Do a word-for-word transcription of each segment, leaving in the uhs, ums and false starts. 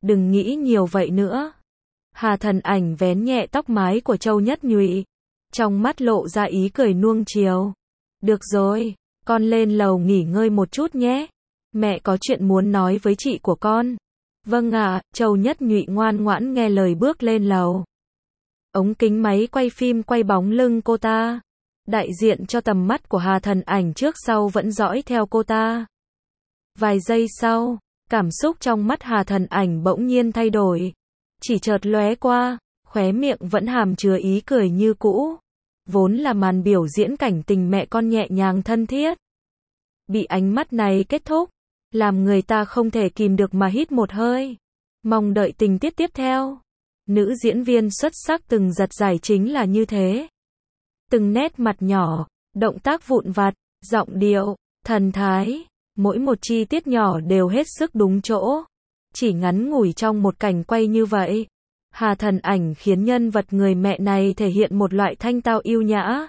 đừng nghĩ nhiều vậy nữa. Hà Thần Ảnh vén nhẹ tóc mái của Châu Nhất Nhụy, trong mắt lộ ra ý cười nuông chiều. Được rồi, con lên lầu nghỉ ngơi một chút nhé. Mẹ có chuyện muốn nói với chị của con. Vâng ạ, Châu Nhất Nhụy ngoan ngoãn nghe lời bước lên lầu. Ống kính máy quay phim quay bóng lưng cô ta, đại diện cho tầm mắt của Hà Thần Ảnh trước sau vẫn dõi theo cô ta. Vài giây sau, cảm xúc trong mắt Hà Thần Ảnh bỗng nhiên thay đổi. Chỉ chợt lóe qua, khóe miệng vẫn hàm chứa ý cười như cũ. Vốn là màn biểu diễn cảnh tình mẹ con nhẹ nhàng thân thiết. Bị ánh mắt này kết thúc, làm người ta không thể kìm được mà hít một hơi. Mong đợi tình tiết tiếp theo. Nữ diễn viên xuất sắc từng giật giải chính là như thế. Từng nét mặt nhỏ, động tác vụn vặt, giọng điệu, thần thái, mỗi một chi tiết nhỏ đều hết sức đúng chỗ. Chỉ ngắn ngủi trong một cảnh quay như vậy, Hà Thần Ảnh khiến nhân vật người mẹ này thể hiện một loại thanh tao yêu nhã.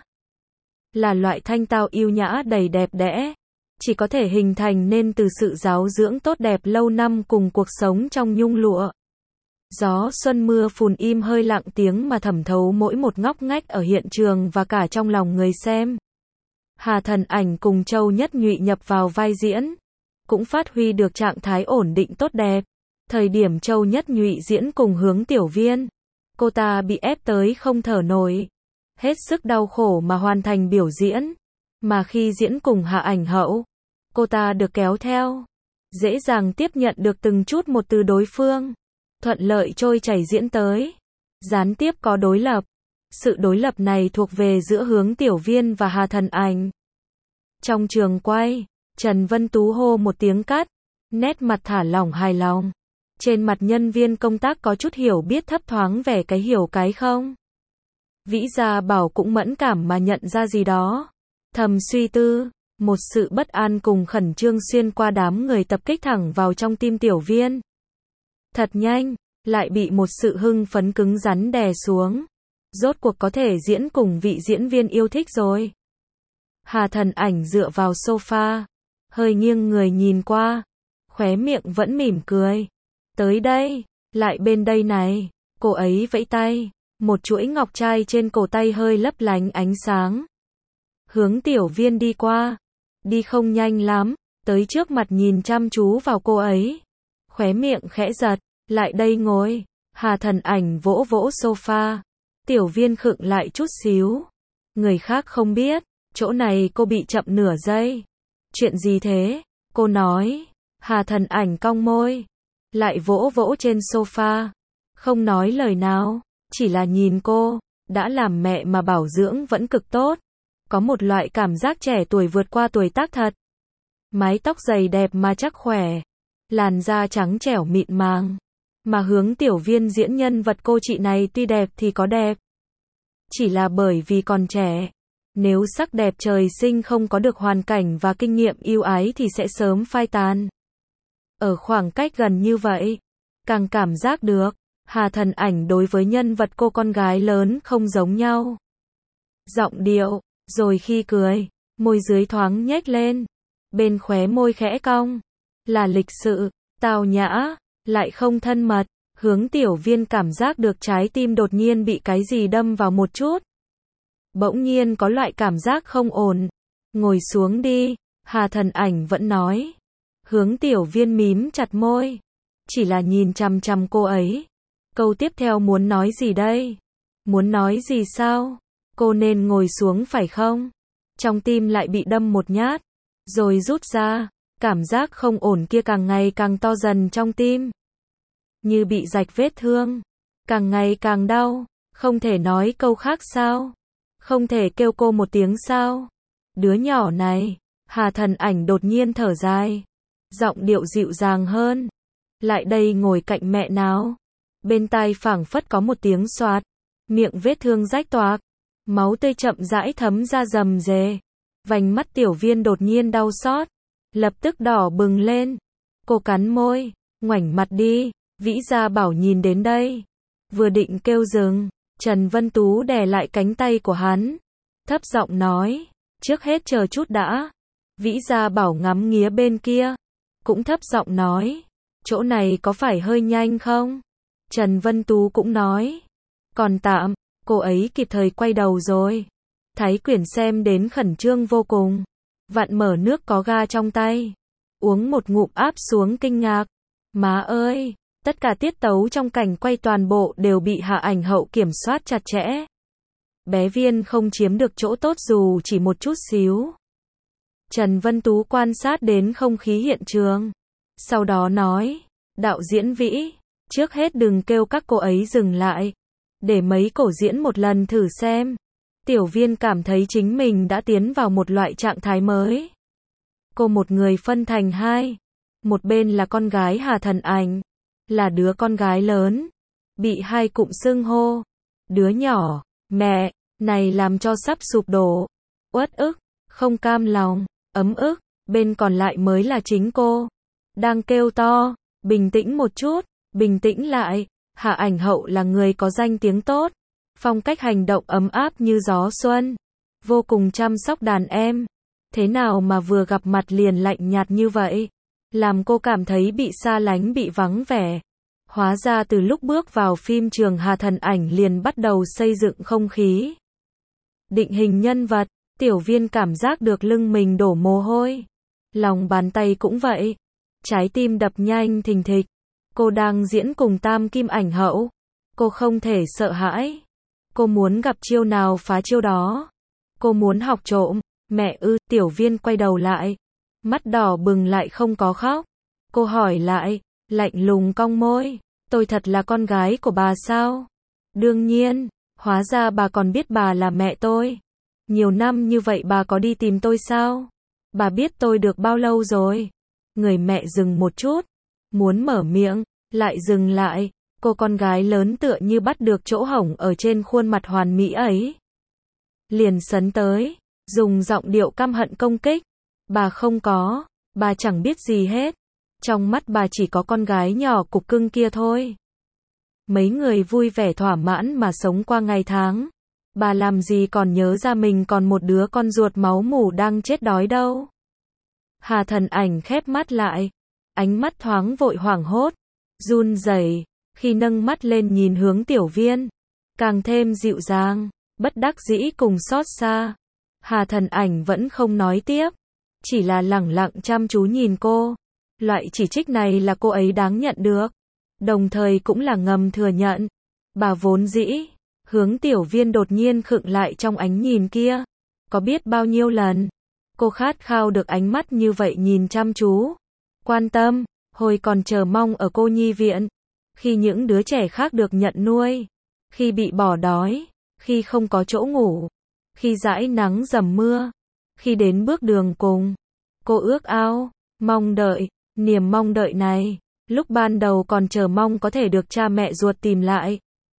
Là loại thanh tao yêu nhã đầy đẹp đẽ, chỉ có thể hình thành nên từ sự giáo dưỡng tốt đẹp lâu năm cùng cuộc sống trong nhung lụa. Gió xuân mưa phùn im hơi lặng tiếng mà thẩm thấu mỗi một ngóc ngách ở hiện trường và cả trong lòng người xem. Hà Thần Ảnh cùng Châu Nhất Nhụy nhập vào vai diễn, cũng phát huy được trạng thái ổn định tốt đẹp. Thời điểm Châu Nhất Nhụy diễn cùng Hướng Tiểu Viên, cô ta bị ép tới không thở nổi, hết sức đau khổ mà hoàn thành biểu diễn. Mà khi diễn cùng Hạ Ảnh Hậu, cô ta được kéo theo, dễ dàng tiếp nhận được từng chút một từ đối phương, thuận lợi trôi chảy diễn tới. Gián tiếp có đối lập. Sự đối lập này thuộc về giữa Hướng Tiểu Viên và Hà Thần Ảnh. Trong trường quay, Trần Vân Tú hô một tiếng cắt, nét mặt thả lỏng hài lòng. Trên mặt nhân viên công tác có chút hiểu biết thấp thoáng vẻ cái hiểu cái không. Vĩ Gia Bảo cũng mẫn cảm mà nhận ra gì đó. Thầm suy tư, một sự bất an cùng khẩn trương xuyên qua đám người tập kích thẳng vào trong tim Tiểu Viên. Thật nhanh, lại bị một sự hưng phấn cứng rắn đè xuống. Rốt cuộc có thể diễn cùng vị diễn viên yêu thích rồi. Hà Thần Ảnh dựa vào sofa, hơi nghiêng người nhìn qua, khóe miệng vẫn mỉm cười. Tới đây, lại bên đây này, cô ấy vẫy tay, một chuỗi ngọc trai trên cổ tay hơi lấp lánh ánh sáng. Hướng Tiểu Viên đi qua, đi không nhanh lắm, tới trước mặt nhìn chăm chú vào cô ấy. Khóe miệng khẽ giật, lại đây ngồi. Hà Thần Ảnh vỗ vỗ sofa. Tiểu Viên khựng lại chút xíu. Người khác không biết, chỗ này cô bị chậm nửa giây. Chuyện gì thế? Cô nói. Hà Thần Ảnh cong môi, lại vỗ vỗ trên sofa. Không nói lời nào, chỉ là nhìn cô. Đã làm mẹ mà bảo dưỡng vẫn cực tốt. Có một loại cảm giác trẻ tuổi vượt qua tuổi tác thật. Mái tóc dày đẹp mà chắc khỏe. Làn da trắng trẻo mịn màng. Mà Hướng Tiểu Viên diễn nhân vật cô chị này tuy đẹp thì có đẹp. Chỉ là bởi vì còn trẻ. Nếu sắc đẹp trời sinh không có được hoàn cảnh và kinh nghiệm yêu ái thì sẽ sớm phai tàn. Ở khoảng cách gần như vậy, càng cảm giác được, Hà Thần Ảnh đối với nhân vật cô con gái lớn không giống nhau. Giọng điệu, rồi khi cười, môi dưới thoáng nhếch lên, bên khóe môi khẽ cong, là lịch sự, tao nhã, lại không thân mật. Hướng Tiểu Viên cảm giác được trái tim đột nhiên bị cái gì đâm vào một chút. Bỗng nhiên có loại cảm giác không ổn. Ngồi xuống đi, Hà Thần Ảnh vẫn nói. Hướng Tiểu Viên mím chặt môi, chỉ là nhìn chằm chằm cô ấy. Câu tiếp theo muốn nói gì đây? Muốn nói gì sao? Cô nên ngồi xuống phải không? Trong tim lại bị đâm một nhát, rồi rút ra. Cảm giác không ổn kia càng ngày càng to dần trong tim. Như bị rạch vết thương, càng ngày càng đau. Không thể nói câu khác sao? Không thể kêu cô một tiếng sao? Đứa nhỏ này. Hà Thần Ảnh đột nhiên thở dài, giọng điệu dịu dàng hơn. Lại đây ngồi cạnh mẹ nào. Bên tai phảng phất có một tiếng xoạt, miệng vết thương rách toạc, máu tươi chậm rãi thấm ra rầm rề. Vành mắt Tiểu Viên đột nhiên đau xót, lập tức đỏ bừng lên. Cô cắn môi, ngoảnh mặt đi. Vĩ Gia Bảo nhìn đến đây, vừa định kêu dừng, Trần Vân Tú đè lại cánh tay của hắn, thấp giọng nói, trước hết chờ chút đã. Vĩ Gia Bảo ngắm nghía bên kia, cũng thấp giọng nói, chỗ này có phải hơi nhanh không? Trần Vân Tú cũng nói. Còn tạm, cô ấy kịp thời quay đầu rồi. Thái Quyển xem đến khẩn trương vô cùng. Vặn mở nước có ga trong tay. Uống một ngụm áp xuống kinh ngạc. Má ơi, tất cả tiết tấu trong cảnh quay toàn bộ đều bị Hạ Ảnh Hậu kiểm soát chặt chẽ. Bé Viên không chiếm được chỗ tốt dù chỉ một chút xíu. Trần Vân Tú quan sát đến không khí hiện trường. Sau đó nói, đạo diễn Vĩ, trước hết đừng kêu các cô ấy dừng lại. Để mấy cổ diễn một lần thử xem. Tiểu Viên cảm thấy chính mình đã tiến vào một loại trạng thái mới. Cô một người phân thành hai. Một bên là con gái Hà Thần Ảnh. Là đứa con gái lớn. Bị hai cụm xưng hô. Đứa nhỏ, mẹ, này làm cho sắp sụp đổ. Uất ức, không cam lòng, ấm ức. Bên còn lại mới là chính cô. Đang kêu to, bình tĩnh một chút, bình tĩnh lại. Hạ Ảnh Hậu là người có danh tiếng tốt. Phong cách hành động ấm áp như gió xuân. Vô cùng chăm sóc đàn em. Thế nào mà vừa gặp mặt liền lạnh nhạt như vậy? Làm cô cảm thấy bị xa lánh, bị vắng vẻ. Hóa ra từ lúc bước vào phim trường Hà Thần Ảnh liền bắt đầu xây dựng không khí. Định hình nhân vật, Tiểu Viên cảm giác được lưng mình đổ mồ hôi. Lòng bàn tay cũng vậy. Trái tim đập nhanh thình thịch. Cô đang diễn cùng Tam Kim Ảnh Hậu. Cô không thể sợ hãi. Cô muốn gặp chiêu nào phá chiêu đó. Cô muốn học trộm. Mẹ ư, Tiểu Viên quay đầu lại. Mắt đỏ bừng lại không có khóc. Cô hỏi lại, lạnh lùng cong môi. Tôi thật là con gái của bà sao? Đương nhiên, hóa ra bà còn biết bà là mẹ tôi. Nhiều năm như vậy bà có đi tìm tôi sao? Bà biết tôi được bao lâu rồi? Người mẹ dừng một chút. Muốn mở miệng, lại dừng lại. Cô con gái lớn tựa như bắt được chỗ hổng ở trên khuôn mặt hoàn mỹ ấy. Liền sấn tới, dùng giọng điệu căm hận công kích. Bà không có, bà chẳng biết gì hết. Trong mắt bà chỉ có con gái nhỏ cục cưng kia thôi. Mấy người vui vẻ thỏa mãn mà sống qua ngày tháng. Bà làm gì còn nhớ ra mình còn một đứa con ruột máu mủ đang chết đói đâu. Hà Thần Ảnh khép mắt lại. Ánh mắt thoáng vội hoảng hốt. Run rẩy. Khi nâng mắt lên nhìn hướng Tiểu Viên. Càng thêm dịu dàng. Bất đắc dĩ cùng xót xa. Hà Thần Ảnh vẫn không nói tiếp. Chỉ là lẳng lặng chăm chú nhìn cô. Loại chỉ trích này là cô ấy đáng nhận được. Đồng thời cũng là ngầm thừa nhận. Bà vốn dĩ. Hướng Tiểu Viên đột nhiên khựng lại trong ánh nhìn kia. Có biết bao nhiêu lần. Cô khát khao được ánh mắt như vậy nhìn chăm chú. Quan tâm. Hồi còn chờ mong ở cô nhi viện. Khi những đứa trẻ khác được nhận nuôi. Khi bị bỏ đói. Khi không có chỗ ngủ. Khi dãi nắng dầm mưa. Khi đến bước đường cùng. Cô ước ao. Mong đợi. Niềm mong đợi này. Lúc ban đầu còn chờ mong có thể được cha mẹ ruột tìm lại.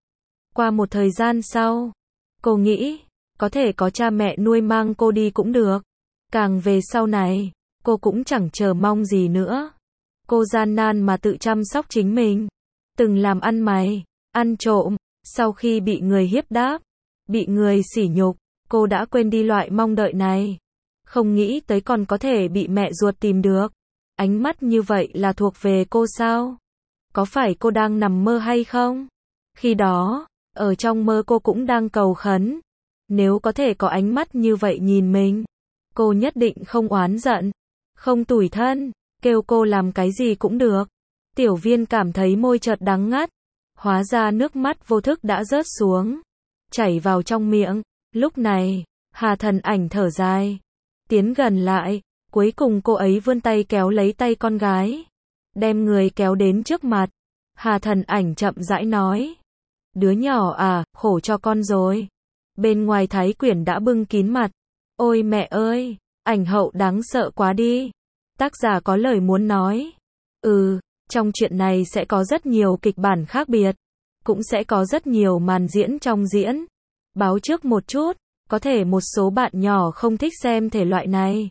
Qua một thời gian sau. Cô nghĩ. Có thể có cha mẹ nuôi mang cô đi cũng được. Càng về sau này. Cô cũng chẳng chờ mong gì nữa. Cô gian nan mà tự chăm sóc chính mình. Từng làm ăn mày. Ăn trộm. Sau khi bị người hiếp đáp. Bị người sỉ nhục. Cô đã quên đi loại mong đợi này. Không nghĩ tới còn có thể bị mẹ ruột tìm được. Ánh mắt như vậy là thuộc về cô sao? Có phải cô đang nằm mơ hay không? Khi đó, ở trong mơ cô cũng đang cầu khấn. Nếu có thể có ánh mắt như vậy nhìn mình, cô nhất định không oán giận, không tủi thân, kêu cô làm cái gì cũng được. Tiểu Viên cảm thấy môi chợt đắng ngắt. Hóa ra nước mắt vô thức đã rớt xuống, chảy vào trong miệng. Lúc này, Hà Thần Ảnh thở dài, tiến gần lại. Cuối cùng cô ấy vươn tay kéo lấy tay con gái, đem người kéo đến trước mặt. Hà Thần Ảnh chậm rãi nói, đứa nhỏ à, khổ cho con rồi. Bên ngoài Thái Quyển đã bưng kín mặt. Ôi mẹ ơi, Ảnh Hậu đáng sợ quá đi. Tác giả có lời muốn nói. Ừ, trong chuyện này sẽ có rất nhiều kịch bản khác biệt. Cũng sẽ có rất nhiều màn diễn trong diễn. Báo trước một chút, có thể một số bạn nhỏ không thích xem thể loại này.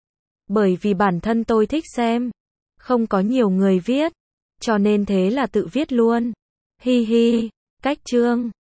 Bởi vì bản thân tôi thích xem. Không có nhiều người viết. Cho nên thế là tự viết luôn. Hi hi, cách chương.